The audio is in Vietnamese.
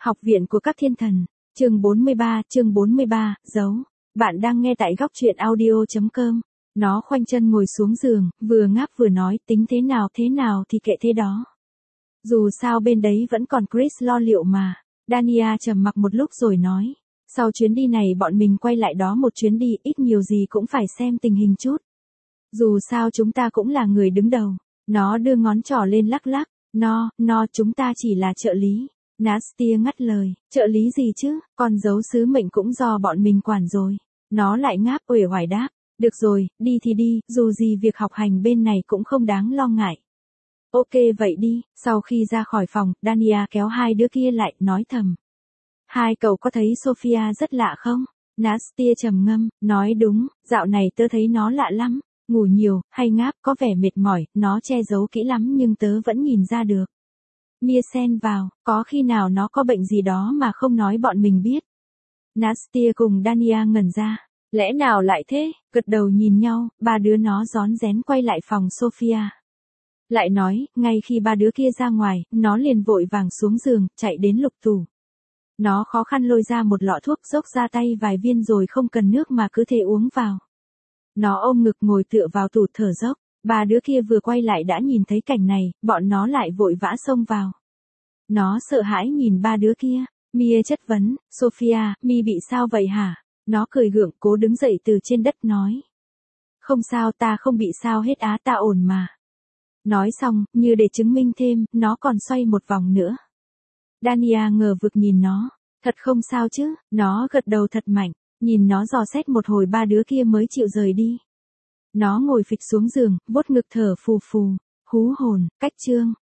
Học viện của các thiên thần, chương 43, dấu. Bạn đang nghe tại góc truyện audio.com. Nó khoanh chân ngồi xuống giường, vừa ngáp vừa nói tính thế nào thì kệ thế đó. Dù sao bên đấy vẫn còn Chris lo liệu mà. Dania trầm mặc một lúc rồi nói. Sau chuyến đi này bọn mình quay lại đó một chuyến đi, ít nhiều gì cũng phải xem tình hình chút. Dù sao chúng ta cũng là người đứng đầu. Nó đưa ngón trỏ lên lắc lắc. No, chúng ta chỉ là trợ lý. Nastia ngắt lời, trợ lý gì chứ, con dấu sứ mệnh cũng do bọn mình quản rồi. Nó lại ngáp uể oải đáp, được rồi, đi thì đi, dù gì việc học hành bên này cũng không đáng lo ngại. Ok vậy đi, sau khi ra khỏi phòng, Dania kéo hai đứa kia lại, nói thầm. Hai cậu có thấy Sophia rất lạ không? Nastia trầm ngâm, nói đúng, dạo này tớ thấy nó lạ lắm, ngủ nhiều, hay ngáp, có vẻ mệt mỏi, nó che giấu kỹ lắm nhưng tớ vẫn nhìn ra được. Mia xen vào, có khi nào nó có bệnh gì đó mà không nói bọn mình biết. Nastia cùng Dania ngẩn ra, lẽ nào lại thế, gật đầu nhìn nhau, ba đứa nó rón rén quay lại phòng Sophia. Lại nói, ngay khi ba đứa kia ra ngoài, nó liền vội vàng xuống giường, chạy đến lục tủ. Nó khó khăn lôi ra một lọ thuốc, dốc ra tay vài viên rồi không cần nước mà cứ thế uống vào. Nó ôm ngực ngồi tựa vào tủ thở dốc. Ba đứa kia vừa quay lại đã nhìn thấy cảnh này, bọn nó lại vội vã xông vào. Nó sợ hãi nhìn ba đứa kia. Mia chất vấn, Sophia, Mi bị sao vậy hả? Nó cười gượng, cố đứng dậy từ trên đất nói. Không sao, ta không bị sao hết á, ta ổn mà. Nói xong, như để chứng minh thêm, nó còn xoay một vòng nữa. Dania ngờ vực nhìn nó. Thật không sao chứ? Nó gật đầu thật mạnh. Nhìn nó dò xét một hồi, ba đứa kia mới chịu rời đi. Nó ngồi phịch xuống giường, vuốt ngực thở phù phù. Hú hồn, cách chương.